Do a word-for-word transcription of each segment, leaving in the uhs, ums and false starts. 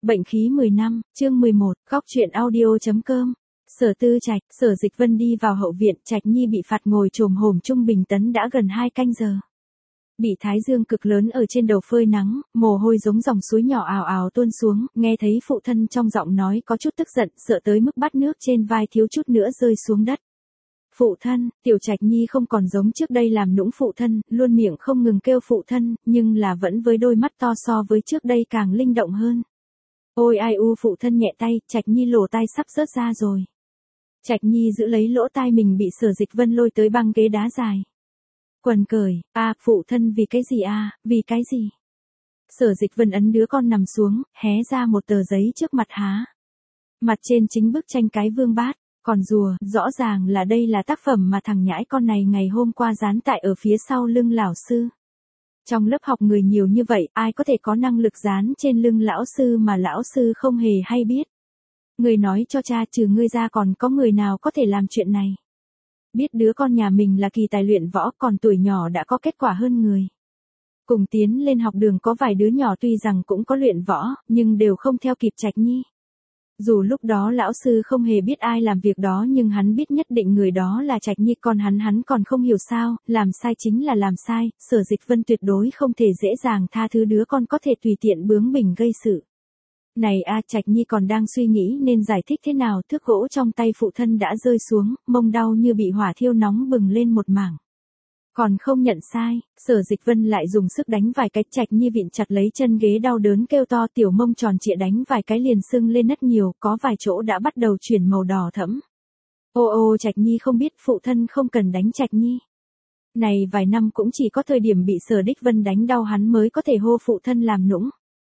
Bệnh khí mười năm, chương mười một, góc truyện audio.com. Sở Tư Trạch, Sở Dịch Vân đi vào hậu viện, Trạch Nhi bị phạt ngồi chồm hổm trung bình tấn đã gần hai canh giờ. Bị thái dương cực lớn ở trên đầu phơi nắng, mồ hôi giống dòng suối nhỏ ào ào tuôn xuống, nghe thấy phụ thân trong giọng nói có chút tức giận, sợ tới mức bát nước trên vai thiếu chút nữa rơi xuống đất. Phụ thân, tiểu Trạch Nhi không còn giống trước đây làm nũng phụ thân, luôn miệng không ngừng kêu phụ thân, nhưng là vẫn với đôi mắt to so với trước đây càng linh động hơn. Ôi ai u, phụ thân nhẹ tay, Trạch Nhi lỗ tai sắp rớt ra rồi. Trạch Nhi giữ lấy lỗ tai mình bị Sở Dịch Vân lôi tới băng ghế đá dài. Quần cởi, a à, phụ thân vì cái gì a à, vì cái gì? Sở Dịch Vân ấn đứa con nằm xuống, hé ra một tờ giấy trước mặt há. Mặt trên chính bức tranh cái vương bát, còn rùa, rõ ràng là đây là tác phẩm mà thằng nhãi con này ngày hôm qua dán tại ở phía sau lưng lão sư. Trong lớp học người nhiều như vậy, ai có thể có năng lực dán trên lưng lão sư mà lão sư không hề hay biết. Người nói cho cha trừ ngươi ra còn có người nào có thể làm chuyện này. Biết đứa con nhà mình là kỳ tài luyện võ còn tuổi nhỏ đã có kết quả hơn người. Cùng tiến lên học đường có vài đứa nhỏ tuy rằng cũng có luyện võ, nhưng đều không theo kịp Trạch Nhi. Dù lúc đó lão sư không hề biết ai làm việc đó nhưng hắn biết nhất định người đó là Trạch Nhi, còn hắn hắn còn không hiểu sao, làm sai chính là làm sai, Sở Dịch Vân tuyệt đối không thể dễ dàng tha thứ đứa con có thể tùy tiện bướng bỉnh gây sự. Này a, Trạch Nhi còn đang suy nghĩ nên giải thích thế nào, thước gỗ trong tay phụ thân đã rơi xuống, mông đau như bị hỏa thiêu nóng bừng lên một mảng. Còn không nhận sai, Sở Dịch Vân lại dùng sức đánh vài cái, Trạch Nhi vịn chặt lấy chân ghế đau đớn kêu to, tiểu mông tròn trịa đánh vài cái liền sưng lên nứt nhiều, có vài chỗ đã bắt đầu chuyển màu đỏ thẫm. Ô ô, Trạch Nhi không biết, phụ thân không cần đánh Trạch Nhi. Này vài năm cũng chỉ có thời điểm bị Sở Đích Vân đánh đau hắn mới có thể hô phụ thân làm nũng.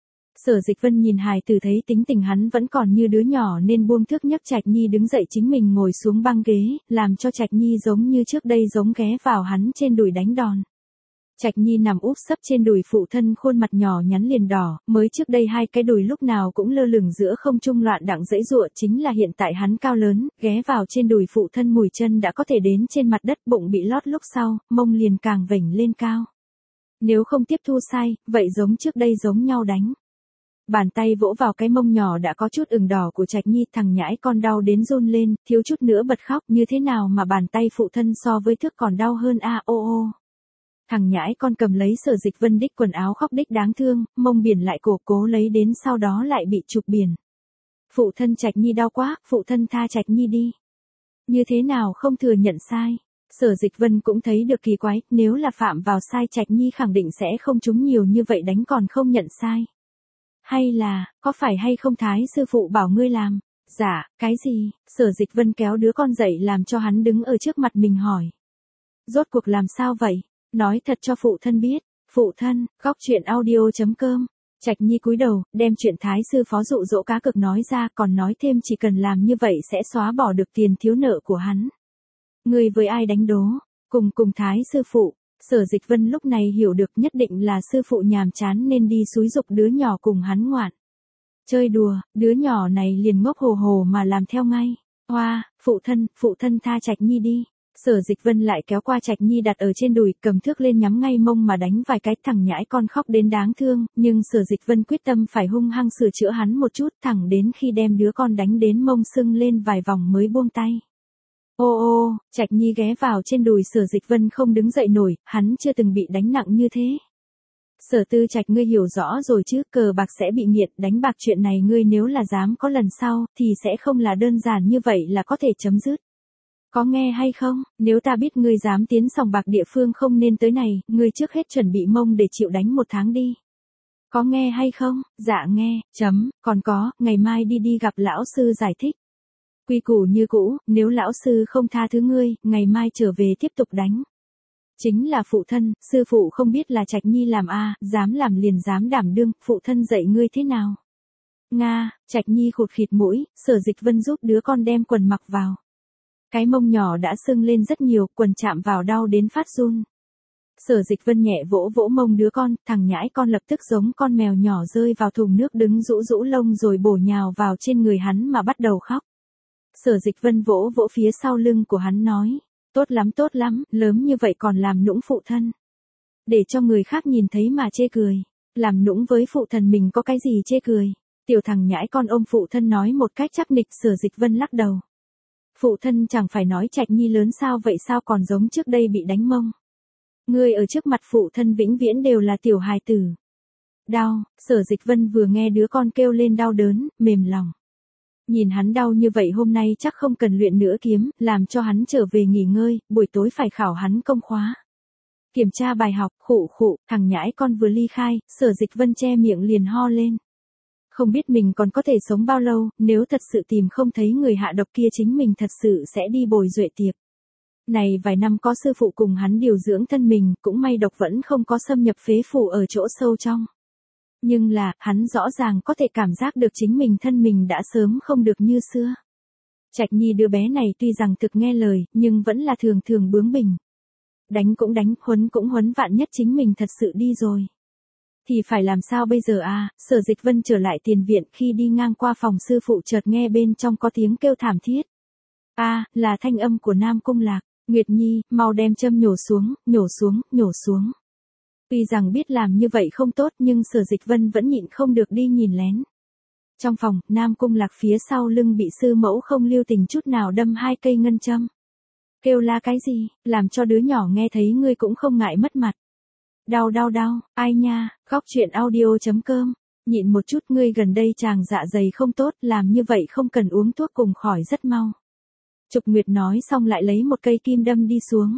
Sở Dịch Vân nhìn hài tử thấy tính tình hắn vẫn còn như đứa nhỏ nên buông thước nhấc Trạch Nhi đứng dậy chính mình ngồi xuống băng ghế, làm cho Trạch Nhi giống như trước đây giống ghé vào hắn trên đùi đánh đòn. Trạch Nhi nằm úp sấp trên đùi phụ thân, khuôn mặt nhỏ nhắn liền đỏ, mới trước đây hai cái đùi lúc nào cũng lơ lửng giữa không trung loạn đặng dãy giụa, chính là hiện tại hắn cao lớn, ghé vào trên đùi phụ thân mùi chân đã có thể đến trên mặt đất, bụng bị lót lúc sau, mông liền càng vểnh lên cao. Nếu không tiếp thu sai, vậy giống trước đây giống nhau đánh. Bàn tay vỗ vào cái mông nhỏ đã có chút ửng đỏ của Trạch Nhi, thằng nhãi con đau đến run lên, thiếu chút nữa bật khóc, như thế nào mà bàn tay phụ thân so với thước còn đau hơn a, ô ô. Thằng nhãi con cầm lấy Sở Dịch Vân đích quần áo khóc đích đáng thương, mông biển lại cổ cố lấy đến sau đó lại bị chụp biển. Phụ thân, Trạch Nhi đau quá, phụ thân tha Trạch Nhi đi. Như thế nào không thừa nhận sai. Sở Dịch Vân cũng thấy được kỳ quái, nếu là phạm vào sai Trạch Nhi khẳng định sẽ không trúng nhiều như vậy đánh còn không nhận sai. Hay là, có phải hay không thái sư phụ bảo ngươi làm? Dạ, cái gì? Sở Dịch Vân kéo đứa con dậy làm cho hắn đứng ở trước mặt mình hỏi. Rốt cuộc làm sao vậy? Nói thật cho phụ thân biết. Phụ thân, góc truyện audio.com. Trạch Nhi cúi đầu, đem chuyện thái sư phó dụ dỗ cá cược nói ra, còn nói thêm chỉ cần làm như vậy sẽ xóa bỏ được tiền thiếu nợ của hắn. Ngươi với ai đánh đố? Cùng cùng thái sư phụ. Sở Dịch Vân lúc này hiểu được nhất định là sư phụ nhàm chán nên đi xúi giục đứa nhỏ cùng hắn ngoạn. Chơi đùa, đứa nhỏ này liền ngốc hồ hồ mà làm theo ngay. Hoa, phụ thân, phụ thân tha Trạch Nhi đi. Sở Dịch Vân lại kéo qua Trạch Nhi đặt ở trên đùi, cầm thước lên nhắm ngay mông mà đánh vài cái, thằng nhãi con khóc đến đáng thương, nhưng Sở Dịch Vân quyết tâm phải hung hăng sửa chữa hắn một chút, thẳng đến khi đem đứa con đánh đến mông sưng lên vài vòng mới buông tay. Ô ô, Trạch Nhi ghé vào trên đùi Sở Dịch Vân không đứng dậy nổi, hắn chưa từng bị đánh nặng như thế. Sở Tư Trạch, ngươi hiểu rõ rồi chứ, cờ bạc sẽ bị nghiện, đánh bạc chuyện này ngươi nếu là dám có lần sau, thì sẽ không là đơn giản như vậy là có thể chấm dứt. Có nghe hay không, nếu ta biết ngươi dám tiến sòng bạc địa phương không nên tới này, ngươi trước hết chuẩn bị mông để chịu đánh một tháng đi. Có nghe hay không? Dạ nghe, chấm, còn có, ngày mai đi đi gặp lão sư giải thích. Quy củ như cũ, nếu lão sư không tha thứ ngươi, ngày mai trở về tiếp tục đánh. Chính là phụ thân, sư phụ không biết là Trạch Nhi làm a, dám làm liền dám đảm đương, phụ thân dạy ngươi thế nào? Nga, Trạch Nhi khụt khịt mũi, Sở Dịch Vân giúp đứa con đem quần mặc vào. Cái mông nhỏ đã sưng lên rất nhiều, quần chạm vào đau đến phát run. Sở Dịch Vân nhẹ vỗ vỗ mông đứa con, thằng nhãi con lập tức giống con mèo nhỏ rơi vào thùng nước đứng rũ rũ lông rồi bổ nhào vào trên người hắn mà bắt đầu khóc. Sở Dịch Vân vỗ vỗ phía sau lưng của hắn nói, tốt lắm tốt lắm, lớn như vậy còn làm nũng phụ thân. Để cho người khác nhìn thấy mà chê cười, làm nũng với phụ thần mình có cái gì chê cười. Tiểu thằng nhãi con ôm phụ thân nói một cách chắc nịch. Sở Dịch Vân lắc đầu. Phụ thân chẳng phải nói Trạch Nhi lớn sao vậy, sao còn giống trước đây bị đánh mông. Ngươi ở trước mặt phụ thân vĩnh viễn đều là tiểu hài tử. Đau, Sở Dịch Vân vừa nghe đứa con kêu lên đau đớn, mềm lòng. Nhìn hắn đau như vậy hôm nay chắc không cần luyện nữa kiếm, làm cho hắn trở về nghỉ ngơi, buổi tối phải khảo hắn công khóa. Kiểm tra bài học, khụ khụ, thằng nhãi con vừa ly khai, Sở Dịch Vân che miệng liền ho lên. Không biết mình còn có thể sống bao lâu, nếu thật sự tìm không thấy người hạ độc kia chính mình thật sự sẽ đi bồi duệ tiệp. Này vài năm có sư phụ cùng hắn điều dưỡng thân mình, cũng may độc vẫn không có xâm nhập phế phủ ở chỗ sâu trong. Nhưng là, hắn rõ ràng có thể cảm giác được chính mình thân mình đã sớm không được như xưa. Trạch Nhi đứa bé này tuy rằng thực nghe lời, nhưng vẫn là thường thường bướng bỉnh. Đánh cũng đánh, huấn cũng huấn, vạn nhất chính mình thật sự đi rồi. Thì phải làm sao bây giờ à? Sở Dịch Vân trở lại tiền viện, khi đi ngang qua phòng sư phụ chợt nghe bên trong có tiếng kêu thảm thiết. A, à, là thanh âm của Nam Cung Lạc. Nguyệt Nhi, mau đem châm nhổ xuống, nhổ xuống, nhổ xuống. Tuy rằng biết làm như vậy không tốt nhưng Sở Dịch Vân vẫn nhịn không được đi nhìn lén. Trong phòng, Nam Cung Lạc phía sau lưng bị sư mẫu không lưu tình chút nào đâm hai cây ngân châm. Kêu la cái gì, làm cho đứa nhỏ nghe thấy ngươi cũng không ngại mất mặt. Đau đau đau, ai nha, khóc chuyện audio chấm com. Nhịn một chút, ngươi gần đây chàng dạ dày không tốt, làm như vậy không cần uống thuốc cùng khỏi rất mau. Trục Nguyệt nói xong lại lấy một cây kim đâm đi xuống.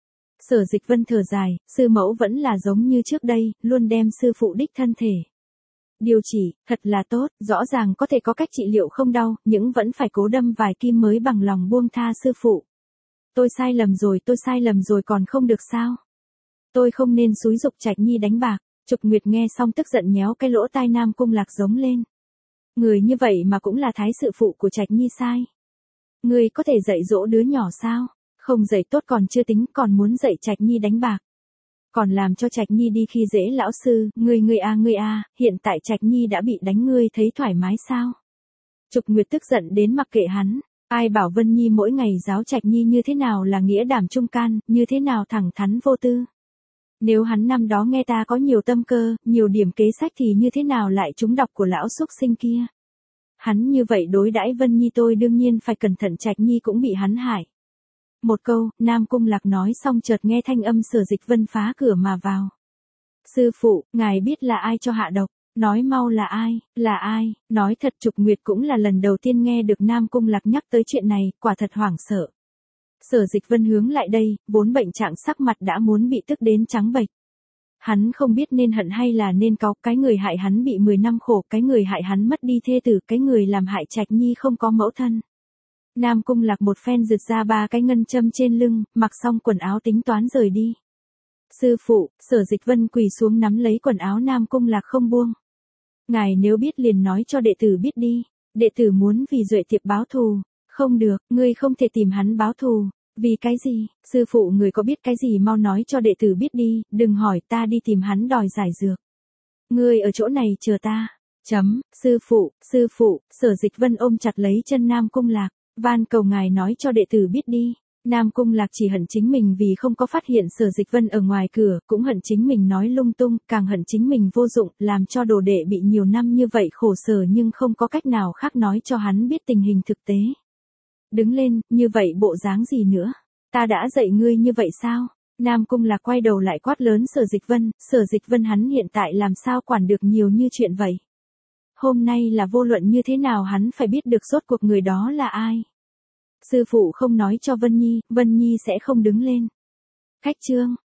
Sở Dịch Vân thở dài, sư mẫu vẫn là giống như trước đây, luôn đem sư phụ đích thân thể. Điều chỉ, thật là tốt, rõ ràng có thể có cách trị liệu không đau, nhưng vẫn phải cố đâm vài kim mới bằng lòng buông tha sư phụ. Tôi sai lầm rồi, tôi sai lầm rồi còn không được sao? Tôi không nên xúi giục Trạch Nhi đánh bạc. Trục Nguyệt nghe xong tức giận nhéo cái lỗ tai Nam Cung Lạc giống lên. Người như vậy mà cũng là thái sự phụ của Trạch Nhi sai. Ngươi có thể dạy dỗ đứa nhỏ sao? Không dạy tốt còn chưa tính, còn muốn dạy Trạch Nhi đánh bạc. Còn làm cho Trạch Nhi đi khi dễ lão sư, ngươi ngươi a ngươi a, hiện tại Trạch Nhi đã bị đánh ngươi thấy thoải mái sao? Trục Nguyệt tức giận đến mặc kệ hắn, ai bảo Vân Nhi mỗi ngày giáo Trạch Nhi như thế nào là nghĩa đảm trung can, như thế nào thẳng thắn vô tư. Nếu hắn năm đó nghe ta có nhiều tâm cơ, nhiều điểm kế sách thì như thế nào lại trúng độc của lão xúc sinh kia. Hắn như vậy đối đãi Vân Nhi tôi đương nhiên phải cẩn thận, Trạch Nhi cũng bị hắn hại. Một câu, Nam Cung Lạc nói xong chợt nghe thanh âm Sở Dịch Vân phá cửa mà vào. Sư phụ, ngài biết là ai cho hạ độc, nói mau là ai, là ai, nói thật Trục Nguyệt cũng là lần đầu tiên nghe được Nam Cung Lạc nhắc tới chuyện này, quả thật hoảng sợ. Sở Dịch Vân hướng lại đây, vốn bệnh trạng sắc mặt đã muốn bị tức đến trắng bệch. Hắn không biết nên hận hay là nên cáu, cái người hại hắn bị mười năm khổ, cái người hại hắn mất đi thê tử, cái người làm hại Trạch Nhi không có mẫu thân. Nam Cung Lạc một phen giật ra ba cái ngân châm trên lưng, mặc xong quần áo tính toán rời đi. Sư phụ, Sở Dịch Vân quỳ xuống nắm lấy quần áo Nam Cung Lạc không buông. Ngài nếu biết liền nói cho đệ tử biết đi, đệ tử muốn vì Duệ Tiệp báo thù. Không được, ngươi không thể tìm hắn báo thù. Vì cái gì? Sư phụ người có biết cái gì mau nói cho đệ tử biết đi, đừng hỏi ta đi tìm hắn đòi giải dược. Ngươi ở chỗ này chờ ta. Chấm, sư phụ, sư phụ, Sở Dịch Vân ôm chặt lấy chân Nam Cung Lạc, van cầu ngài nói cho đệ tử biết đi. Nam Cung Lạc chỉ hận chính mình vì không có phát hiện Sở Dịch Vân ở ngoài cửa, cũng hận chính mình nói lung tung, càng hận chính mình vô dụng, làm cho đồ đệ bị nhiều năm như vậy khổ sở nhưng không có cách nào khác nói cho hắn biết tình hình thực tế. Đứng lên, như vậy bộ dáng gì nữa? Ta đã dạy ngươi như vậy sao? Nam Cung Lạc quay đầu lại quát lớn Sở Dịch Vân, Sở Dịch Vân hắn hiện tại làm sao quản được nhiều như chuyện vậy? Hôm nay là vô luận như thế nào hắn phải biết được rốt cuộc người đó là ai. Sư phụ không nói cho Vân Nhi, Vân Nhi sẽ không đứng lên. Khách chương.